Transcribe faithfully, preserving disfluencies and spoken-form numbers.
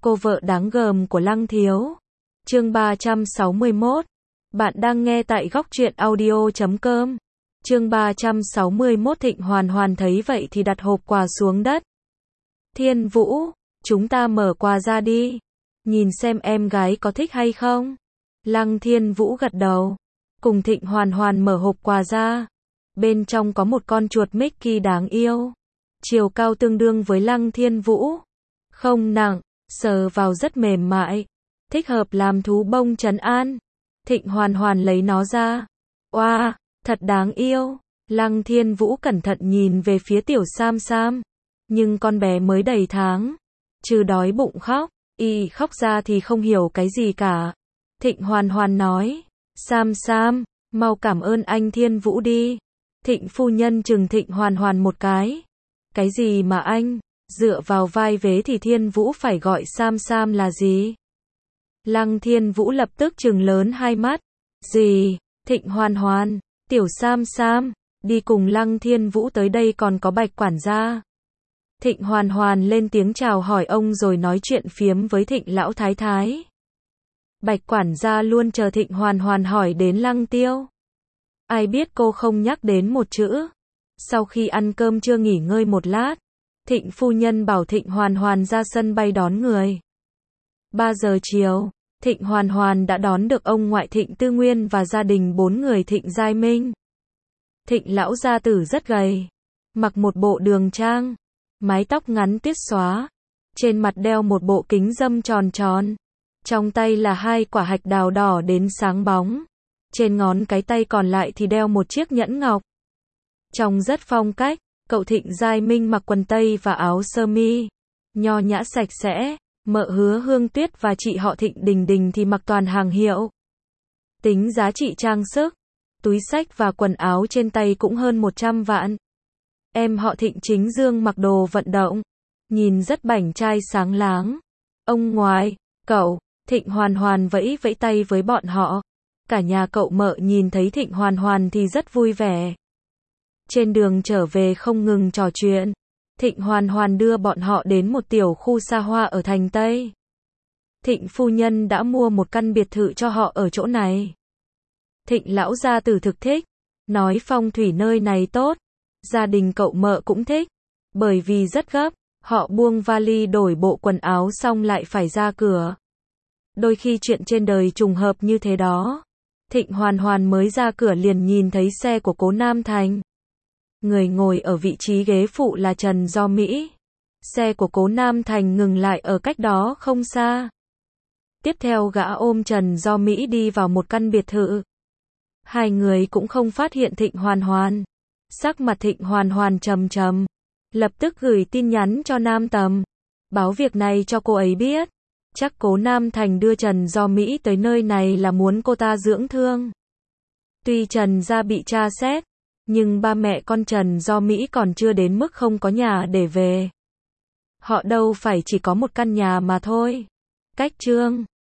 cô vợ đáng gờm của Lăng Thiếu. Chương ba trăm sáu mươi mốt. Bạn đang nghe tại góc truyện audio chấm com. Chương ba trăm sáu mươi mốt. Thịnh Hoàn Hoàn thấy vậy thì đặt hộp quà xuống đất. Thiên Vũ, chúng ta mở quà ra đi. Nhìn xem em gái có thích hay không. Lăng Thiên Vũ gật đầu. Cùng Thịnh Hoàn Hoàn mở hộp quà ra. Bên trong có một con chuột Mickey đáng yêu. Chiều cao tương đương với Lăng Thiên Vũ. Không nặng, sờ vào rất mềm mại. Thích hợp làm thú bông trấn an. Thịnh Hoàn Hoàn lấy nó ra. Oa, wow, thật đáng yêu. Lăng Thiên Vũ cẩn thận nhìn về phía tiểu Sam Sam. Nhưng con bé mới đầy tháng. Trừ đói bụng khóc. Y khóc ra thì không hiểu cái gì cả. Thịnh Hoàn Hoàn nói. Sam Sam, mau cảm ơn anh Thiên Vũ đi. Thịnh phu nhân trừng Thịnh Hoàn Hoàn một cái. Cái gì mà anh, dựa vào vai vế thì Thiên Vũ phải gọi Sam Sam là gì? Lăng Thiên Vũ lập tức trừng lớn hai mắt. Gì? Thịnh Hoàn Hoàn, tiểu Sam Sam, đi cùng Lăng Thiên Vũ tới đây còn có Bạch quản gia. Thịnh Hoàn Hoàn lên tiếng chào hỏi ông rồi nói chuyện phiếm với Thịnh lão thái thái. Bạch quản gia luôn chờ Thịnh Hoàn Hoàn hỏi đến Lăng Tiêu. Ai biết cô không nhắc đến một chữ. Sau khi ăn cơm trưa nghỉ ngơi một lát, Thịnh phu nhân bảo Thịnh Hoàn Hoàn ra sân bay đón người. ba giờ chiều, Thịnh Hoàn Hoàn đã đón được ông ngoại Thịnh Tư Nguyên và gia đình bốn người Thịnh Giai Minh. Thịnh lão gia tử rất gầy, mặc một bộ đường trang, mái tóc ngắn tiết xóa, trên mặt đeo một bộ kính râm tròn tròn, trong tay là hai quả hạch đào đỏ đến sáng bóng, trên ngón cái tay còn lại thì đeo một chiếc nhẫn ngọc. Trông rất phong cách, cậu Thịnh Giai Minh mặc quần tây và áo sơ mi, nho nhã sạch sẽ. Mợ Hứa Hương Tuyết và chị họ Thịnh Đình Đình thì mặc toàn hàng hiệu. Tính giá trị trang sức, túi xách và quần áo trên tay cũng hơn một trăm vạn. Em họ Thịnh Chính Dương mặc đồ vận động, nhìn rất bảnh trai sáng láng. Ông ngoại, cậu, Thịnh Hoàn Hoàn vẫy vẫy tay với bọn họ. Cả nhà cậu mợ nhìn thấy Thịnh Hoàn Hoàn thì rất vui vẻ. Trên đường trở về không ngừng trò chuyện. Thịnh Hoàn Hoàn đưa bọn họ đến một tiểu khu xa hoa ở thành Tây. Thịnh phu nhân đã mua một căn biệt thự cho họ ở chỗ này. Thịnh lão gia tử thực thích, nói phong thủy nơi này tốt. Gia đình cậu mợ cũng thích, bởi vì rất gấp, họ buông vali đổi bộ quần áo xong lại phải ra cửa. Đôi khi chuyện trên đời trùng hợp như thế đó. Thịnh Hoàn Hoàn mới ra cửa liền nhìn thấy xe của Cố Nam Thành. Người ngồi ở vị trí ghế phụ là Trần Do Mỹ. Xe của Cố Nam Thành ngừng lại ở cách đó không xa. Tiếp theo gã ôm Trần Do Mỹ đi vào một căn biệt thự. Hai người cũng không phát hiện Thịnh Hoàn Hoàn. Sắc mặt Thịnh Hoàn Hoàn trầm trầm. Lập tức gửi tin nhắn cho Nam Tầm. Báo việc này cho cô ấy biết. Chắc Cố Nam Thành đưa Trần Do Mỹ tới nơi này là muốn cô ta dưỡng thương. Tuy Trần gia bị tra xét, nhưng ba mẹ con Trần Do Mỹ còn chưa đến mức không có nhà để về. Họ đâu phải chỉ có một căn nhà mà thôi. Cách Trương,